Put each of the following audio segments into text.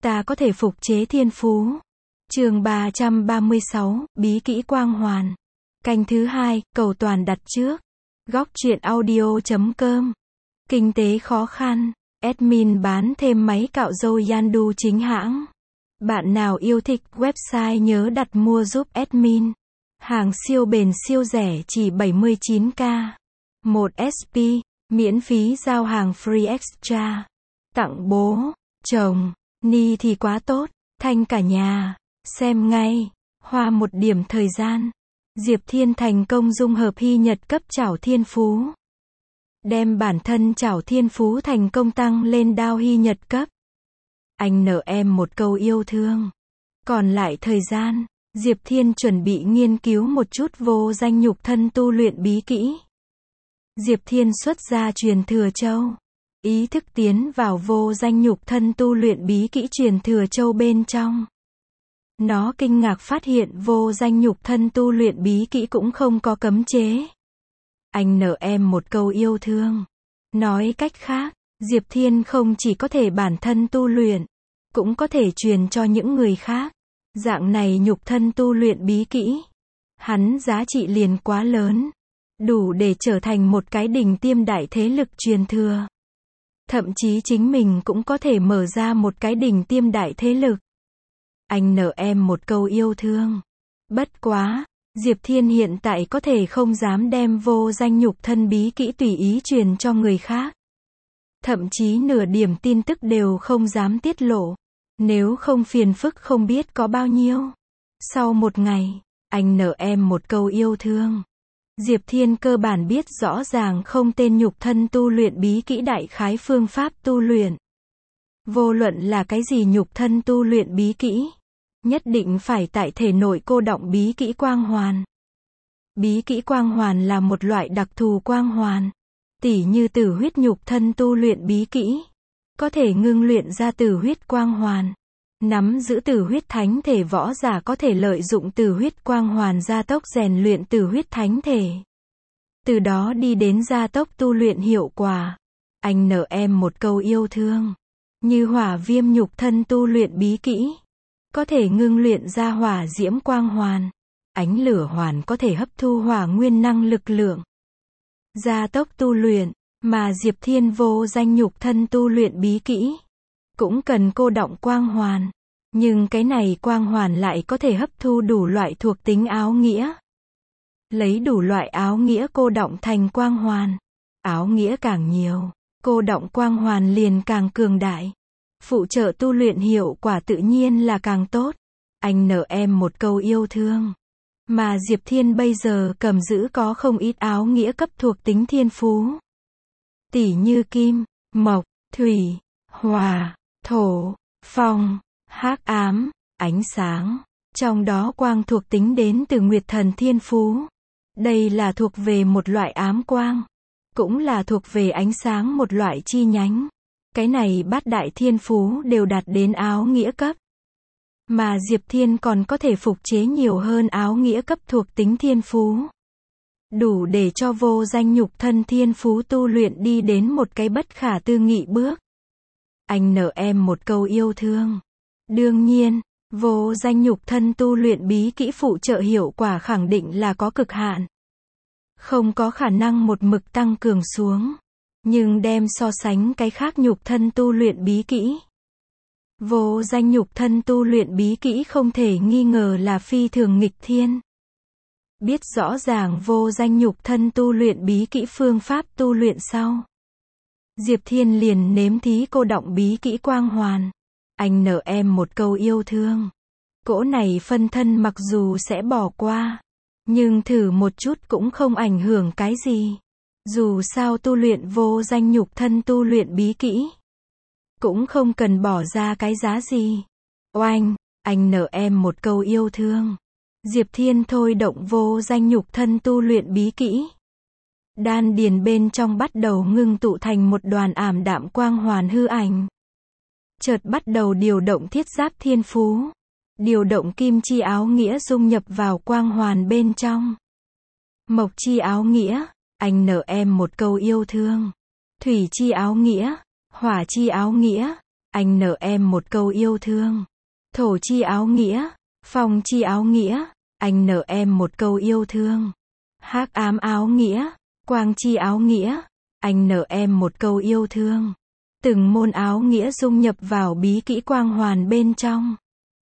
ta có thể phục chế thiên phú. Chương 336, bí kỹ quang hoàn. Canh thứ 2, cầu toàn đặt trước. Góc truyện audio.com. Kinh tế khó khăn. Admin bán thêm máy cạo râu Yandu chính hãng. Bạn nào yêu thích website nhớ đặt mua giúp admin. Hàng siêu bền siêu rẻ chỉ 79k. 1 SP, miễn phí giao hàng free extra. Tặng bố, chồng, ni thì quá tốt, thanh cả nhà. Xem ngay. Hoa một điểm thời gian. Diệp Thiên thành công dung hợp hy nhật cấp chảo thiên phú. Đem bản thân chảo thiên phú thành công tăng lên đao hy nhật cấp. Anh nợ em một câu yêu thương. Còn lại thời gian, Diệp Thiên chuẩn bị nghiên cứu một chút vô danh nhục thân tu luyện bí kỹ. Diệp Thiên xuất ra truyền thừa châu. Ý thức tiến vào vô danh nhục thân tu luyện bí kỹ truyền thừa châu bên trong. Nó kinh ngạc phát hiện vô danh nhục thân tu luyện bí kỹ cũng không có cấm chế. Anh nợ em một câu yêu thương. Nói cách khác, Diệp Thiên không chỉ có thể bản thân tu luyện, cũng có thể truyền cho những người khác. Dạng này nhục thân tu luyện bí kỹ, hắn giá trị liền quá lớn, đủ để trở thành một cái đỉnh tiêm đại thế lực truyền thừa. Thậm chí chính mình cũng có thể mở ra một cái đỉnh tiêm đại thế lực. Anh nợ em một câu yêu thương. Bất quá, Diệp Thiên hiện tại có thể không dám đem vô danh nhục thân bí kỹ tùy ý truyền cho người khác. Thậm chí nửa điểm tin tức đều không dám tiết lộ. Nếu không phiền phức không biết có bao nhiêu. Sau một ngày, anh nợ em một câu yêu thương. Diệp Thiên cơ bản biết rõ ràng không tên nhục thân tu luyện bí kỹ đại khái phương pháp tu luyện. Vô luận là cái gì nhục thân tu luyện bí kỹ, nhất định phải tại thể nội cô đọng bí kỹ quang hoàn. Bí kỹ quang hoàn là một loại đặc thù quang hoàn. Tỉ như tử huyết nhục thân tu luyện bí kỹ, có thể ngưng luyện ra tử huyết quang hoàn. Nắm giữ tử huyết thánh thể võ giả có thể lợi dụng tử huyết quang hoàn gia tốc rèn luyện tử huyết thánh thể. Từ đó đi đến gia tốc tu luyện hiệu quả. Anh nợ em một câu yêu thương. Như hỏa viêm nhục thân tu luyện bí kỹ, có thể ngưng luyện ra hỏa diễm quang hoàn. Ánh lửa hoàn có thể hấp thu hỏa nguyên năng lực lượng, gia tốc tu luyện. Mà Diệp Thiên vô danh nhục thân tu luyện bí kỹ, cũng cần cô đọng quang hoàn. Nhưng cái này quang hoàn lại có thể hấp thu đủ loại thuộc tính áo nghĩa. Lấy đủ loại áo nghĩa cô đọng thành quang hoàn. Áo nghĩa càng nhiều, cô đọng quang hoàn liền càng cường đại. Phụ trợ tu luyện hiệu quả tự nhiên là càng tốt. Anh nợ em một câu yêu thương. Mà Diệp Thiên bây giờ cầm giữ có không ít áo nghĩa cấp thuộc tính thiên phú. Tỉ như kim, mộc, thủy, hỏa, thổ, phong, hắc ám, ánh sáng. Trong đó quang thuộc tính đến từ Nguyệt Thần Thiên Phú. Đây là thuộc về một loại ám quang, cũng là thuộc về ánh sáng một loại chi nhánh. Cái này bát đại thiên phú đều đạt đến áo nghĩa cấp. Mà Diệp Thiên còn có thể phục chế nhiều hơn áo nghĩa cấp thuộc tính thiên phú. Đủ để cho vô danh nhục thân thiên phú tu luyện đi đến một cái bất khả tư nghị bước. Anh nợ em một câu yêu thương. Đương nhiên, vô danh nhục thân tu luyện bí kỹ phụ trợ hiệu quả khẳng định là có cực hạn. Không có khả năng một mực tăng cường xuống. Nhưng đem so sánh cái khác nhục thân tu luyện bí kỹ. Vô danh nhục thân tu luyện bí kỹ không thể nghi ngờ là phi thường nghịch thiên. Biết rõ ràng vô danh nhục thân tu luyện bí kỹ phương pháp tu luyện sau, Diệp Thiên liền nếm thí cô đọng bí kỹ quang hoàn. Anh nợ em một câu yêu thương. Cỗ này phân thân mặc dù sẽ bỏ qua, nhưng thử một chút cũng không ảnh hưởng cái gì. Dù sao tu luyện vô danh nhục thân tu luyện bí kỹ, cũng không cần bỏ ra cái giá gì. Oanh, anh nợ em một câu yêu thương. Diệp Thiên thôi động vô danh nhục thân tu luyện bí kỹ. Đan điền bên trong bắt đầu ngưng tụ thành một đoàn ảm đạm quang hoàn hư ảnh. Chợt bắt đầu điều động thiết giáp thiên phú. Điều động kim chi áo nghĩa dung nhập vào quang hoàn bên trong. Mộc chi áo nghĩa, anh nợ em một câu yêu thương. Thủy chi áo nghĩa, hỏa chi áo nghĩa, Anh nợ em một câu yêu thương. Thổ chi áo nghĩa, phong chi áo nghĩa, anh nợ em một câu yêu thương. Hắc ám áo nghĩa, quang chi áo nghĩa, anh nợ em một câu yêu thương. Từng môn áo nghĩa dung nhập vào bí kỹ quang hoàn bên trong.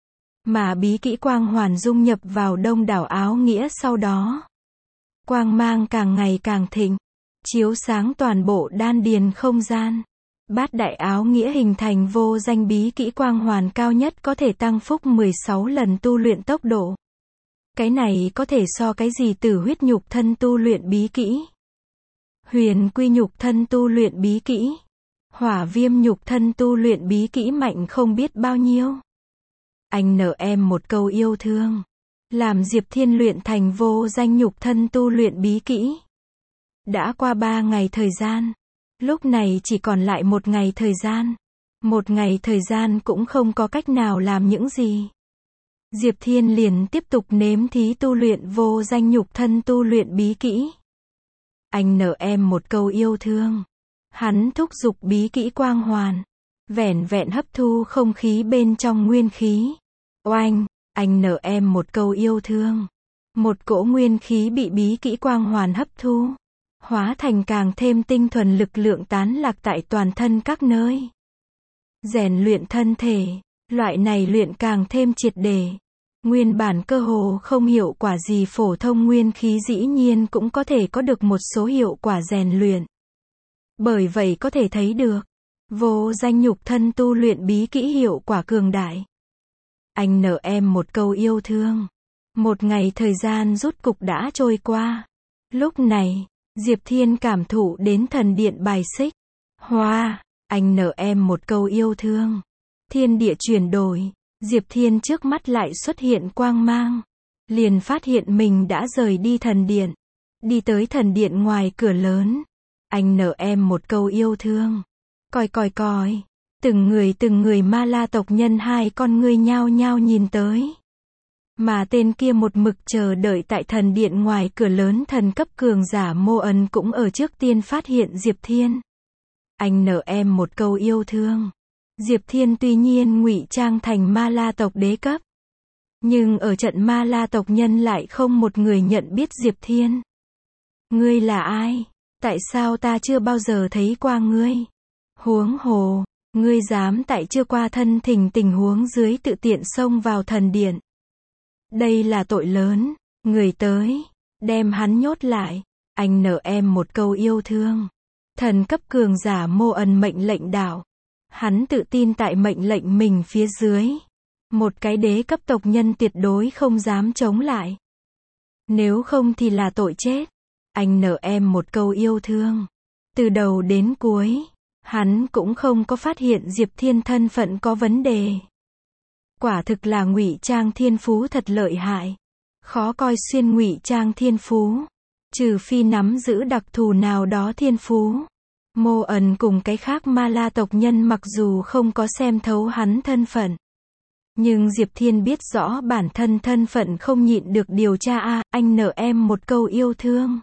Mà bí kỹ quang hoàn dung nhập vào đông đảo áo nghĩa sau đó. Quang mang càng ngày càng thịnh, chiếu sáng toàn bộ đan điền không gian. Bát đại áo nghĩa hình thành vô danh bí kỹ quang hoàn cao nhất có thể tăng phúc 16 lần tu luyện tốc độ. Cái này có thể so cái gì Tử huyết nhục thân tu luyện bí kỹ. Huyền quy nhục thân tu luyện bí kỹ. Hỏa viêm nhục thân tu luyện bí kỹ mạnh không biết bao nhiêu. Anh nợ em một câu yêu thương. Làm Diệp Thiên luyện thành vô danh nhục thân tu luyện bí kỹ. Đã qua 3 ngày thời gian. Lúc này chỉ còn lại 1 ngày thời gian. 1 ngày thời gian cũng không có cách nào làm những gì. Diệp Thiên liền tiếp tục nếm thí tu luyện vô danh nhục thân tu luyện bí kỹ. Anh nợ em một câu yêu thương. Hắn thúc giục bí kỹ quang hoàn. Vẻn vẹn hấp thu không khí bên trong nguyên khí. Oanh, anh nợ em một câu yêu thương. Một cỗ nguyên khí bị bí kỹ quang hoàn hấp thu. Hóa thành càng thêm tinh thuần lực lượng tán lạc tại toàn thân các nơi. Rèn luyện thân thể, loại này luyện càng thêm triệt để. Nguyên bản cơ hồ không hiệu quả gì phổ thông nguyên khí dĩ nhiên cũng có thể có được một số hiệu quả rèn luyện. Bởi vậy có thể thấy được, vô danh nhục thân tu luyện bí kỹ hiệu quả cường đại. Anh nợ em một câu yêu thương. 1 ngày thời gian rút cục đã trôi qua. Lúc này, Diệp Thiên cảm thụ đến thần điện bài xích. Hoa, anh nợ em một câu yêu thương. Thiên địa chuyển đổi, Diệp Thiên trước mắt lại xuất hiện quang mang. Liền phát hiện mình đã rời đi thần điện. Đi tới thần điện ngoài cửa lớn. Anh nợ em một câu yêu thương. Còi còi còi. Từng người ma la tộc nhân 2 con ngươi nhao nhao nhìn tới. Mà tên kia một mực chờ đợi tại thần điện ngoài cửa lớn thần cấp cường giả Mô Ân cũng ở trước tiên phát hiện Diệp Thiên. Anh nợ em một câu yêu thương. Diệp Thiên tuy nhiên ngụy trang thành ma la tộc đế cấp. Nhưng ở trận ma la tộc nhân lại không một người nhận biết Diệp Thiên. Ngươi là ai? Tại sao ta chưa bao giờ thấy qua ngươi? Huống hồ, ngươi dám tại chưa qua thân tình huống dưới tự tiện xông vào thần điện. Đây là tội lớn, người tới, đem hắn nhốt lại. Anh nợ em một câu yêu thương. Thần cấp cường giả Mô Ân mệnh lệnh đảo. Hắn tự tin tại mệnh lệnh mình phía dưới. Một cái đế cấp tộc nhân tuyệt đối không dám chống lại. Nếu không thì là tội chết. Anh nợ em một câu yêu thương. Từ đầu đến cuối, hắn cũng không có phát hiện Diệp Thiên thân phận có vấn đề. Quả thực là ngụy trang thiên phú thật lợi hại. Khó coi xuyên ngụy trang thiên phú. Trừ phi nắm giữ đặc thù nào đó thiên phú. Mô Ân cùng cái khác ma la tộc nhân mặc dù không có xem thấu hắn thân phận. Nhưng Diệp Thiên biết rõ bản thân thân phận không nhịn được điều tra anh nợ em một câu yêu thương.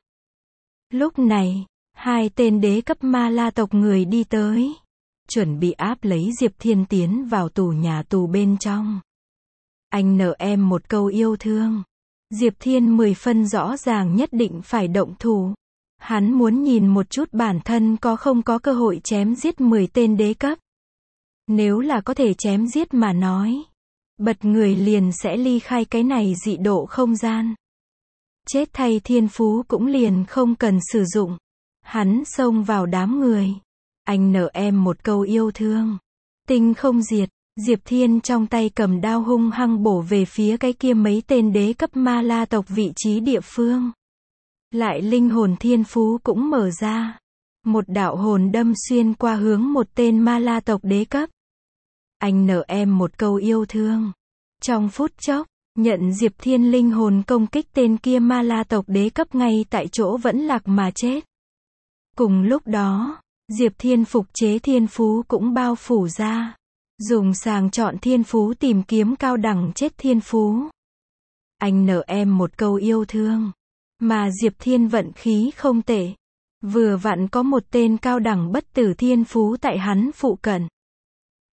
Lúc này, 2 tên đế cấp ma la tộc người đi tới. Chuẩn bị áp lấy Diệp Thiên tiến vào tù nhà tù bên trong. Anh nợ em một câu yêu thương. Diệp Thiên 10 phân rõ ràng nhất định phải động thủ. Hắn muốn nhìn một chút bản thân có không có cơ hội chém giết 10 tên đế cấp. Nếu là có thể chém giết mà nói, bật người liền sẽ ly khai cái này dị độ không gian. Chết thay thiên phú cũng liền không cần sử dụng. Hắn xông vào đám người. Anh nợ em một câu yêu thương. Tinh không diệt. Diệp Thiên trong tay cầm đao hung hăng bổ về phía cái kia mấy tên đế cấp ma la tộc vị trí địa phương. Lại linh hồn thiên phú cũng mở ra. Một đạo hồn đâm xuyên qua hướng một tên ma la tộc đế cấp. Anh nợ em một câu yêu thương. Trong phút chốc, nhận Diệp Thiên linh hồn công kích tên kia ma la tộc đế cấp ngay tại chỗ vẫn lạc mà chết. Cùng lúc đó, Diệp Thiên phục chế thiên phú cũng bao phủ ra. Dùng sàng chọn thiên phú tìm kiếm cao đẳng chết thiên phú. Anh nợ em một câu yêu thương. Mà Diệp Thiên vận khí không tệ. Vừa vặn có một tên cao đẳng bất tử thiên phú tại hắn phụ cận.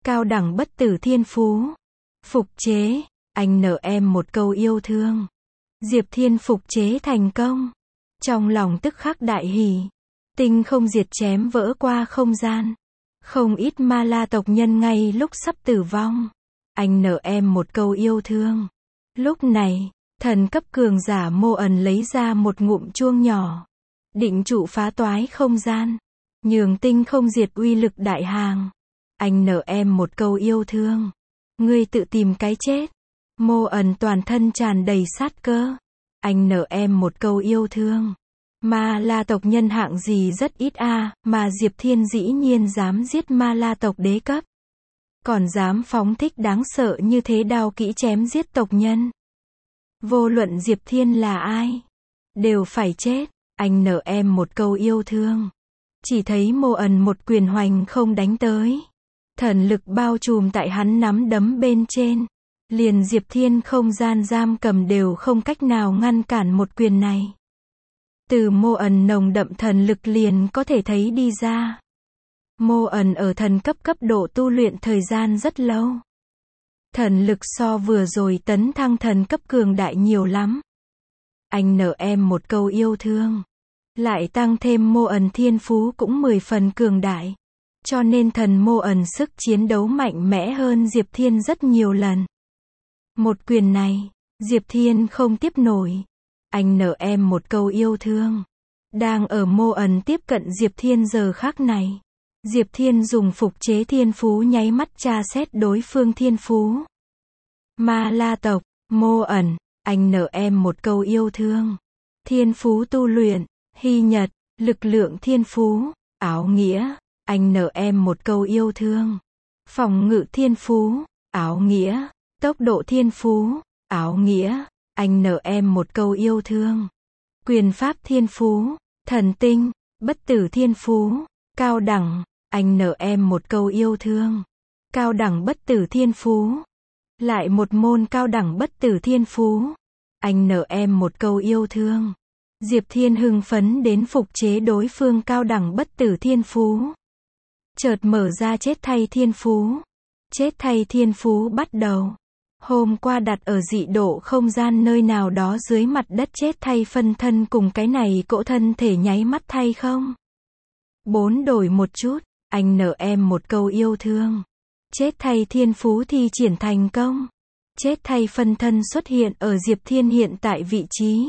cao đẳng bất tử thiên phú. Phục chế, anh nợ em một câu yêu thương. Diệp Thiên phục chế thành công. Trong lòng tức khắc đại hỉ. Tinh không diệt chém vỡ qua không gian. Không ít ma la tộc nhân ngay lúc sắp tử vong. Anh nợ em một câu yêu thương. Lúc này, thần cấp cường giả Mô Ẩn lấy ra một ngụm chuông nhỏ. Định trụ phá toái không gian. Nhường tinh không diệt uy lực đại hàng. Anh nợ em một câu yêu thương. Ngươi tự tìm cái chết. Mô Ẩn toàn thân tràn đầy sát cơ. Anh nợ em một câu yêu thương. Ma la tộc nhân hạng gì rất ít mà Diệp Thiên dĩ nhiên dám giết ma la tộc đế cấp. Còn dám phóng thích đáng sợ như thế đao kỹ chém giết tộc nhân. Vô luận Diệp Thiên là ai, đều phải chết. Anh nợ em một câu yêu thương. Chỉ thấy Mô Ẩn một quyền hoành không đánh tới. Thần lực bao trùm tại hắn nắm đấm bên trên. Liền Diệp Thiên không gian giam cầm đều không cách nào ngăn cản một quyền này. Từ Mô Ẩn nồng đậm thần lực liền có thể thấy đi ra. Mô Ẩn ở thần cấp cấp độ tu luyện thời gian rất lâu. Thần lực so vừa rồi tấn thăng thần cấp cường đại nhiều lắm. Anh nợ em một câu yêu thương. Lại tăng thêm Mô Ẩn thiên phú cũng 10 phần cường đại. Cho nên thần Mô Ẩn sức chiến đấu mạnh mẽ hơn Diệp Thiên rất nhiều lần. Một quyền này, Diệp Thiên không tiếp nổi. Anh nợ em một câu yêu thương. Đang ở Mô Ẩn tiếp cận Diệp Thiên giờ khắc này. Diệp Thiên dùng phục chế thiên phú nháy mắt tra xét đối phương thiên phú. Ma la tộc, Mô Ẩn, anh nợ em một câu yêu thương. Thiên phú tu luyện, hy nhật, lực lượng thiên phú, áo nghĩa, anh nợ em một câu yêu thương. Phòng ngự thiên phú, áo nghĩa, tốc độ thiên phú, áo nghĩa, anh nợ em một câu yêu thương. Quyền pháp thiên phú, thần tinh, bất tử thiên phú, cao đẳng, anh nợ em một câu yêu thương. Cao đẳng bất tử thiên phú. Lại một môn cao đẳng bất tử thiên phú. Anh nợ em một câu yêu thương. Diệp Thiên hưng phấn đến phục chế đối phương cao đẳng bất tử thiên phú. Chợt mở ra chết thay thiên phú. Chết thay thiên phú bắt đầu. Hôm qua đặt ở dị độ không gian nơi nào đó dưới mặt đất chết thay phân thân cùng cái này cỗ thân thể nháy mắt thay không? 4 đổi một chút, anh nợ em một câu yêu thương. Chết thay thiên phú thi triển thành công. Chết thay phân thân xuất hiện ở Diệp Thiên hiện tại vị trí.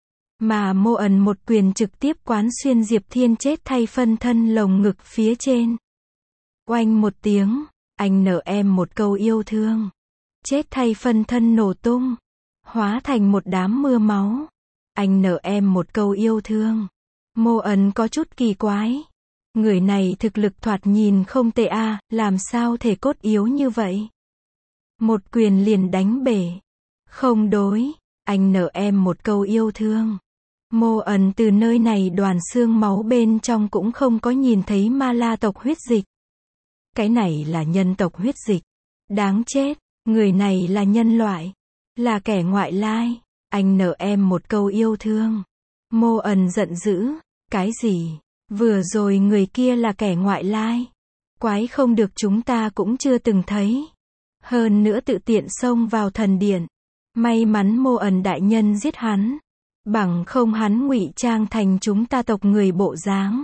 Mà Mô Ẩn một quyền trực tiếp quán xuyên Diệp Thiên chết thay phân thân lồng ngực phía trên. Oanh một tiếng, anh nợ em một câu yêu thương. Chết thay phân thân nổ tung. Hóa thành một đám mưa máu. Anh nợ em một câu yêu thương. Mô Ẩn có chút kỳ quái. Người này thực lực thoạt nhìn không tệ làm sao thể cốt yếu như vậy? Một quyền liền đánh bể. Không đối, anh nợ em một câu yêu thương. Mô Ẩn từ nơi này đoàn xương máu bên trong cũng không có nhìn thấy ma la tộc huyết dịch. Cái này là nhân tộc huyết dịch. Đáng chết, người này là nhân loại. Là kẻ ngoại lai. Anh nợ em một câu yêu thương. Mô Ẩn giận dữ. Cái gì? Vừa rồi người kia là kẻ ngoại lai. Quái không được chúng ta cũng chưa từng thấy. Hơn nữa tự tiện xông vào thần điện. May mắn Mô Ẩn đại nhân giết hắn. Bằng không hắn ngụy trang thành chúng ta tộc người bộ dáng.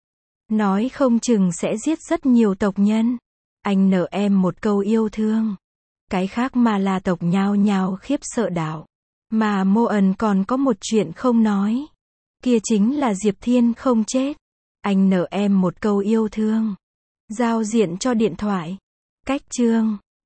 Nói không chừng sẽ giết rất nhiều tộc nhân. Anh nợ em một câu yêu thương. Cái khác mà là tộc nhao nhao khiếp sợ đảo. Mà Mô Ẩn còn có một chuyện không nói. Kia chính là Diệp Thiên không chết. Anh nợ em một câu yêu thương. Giao diện cho điện thoại. Cách chương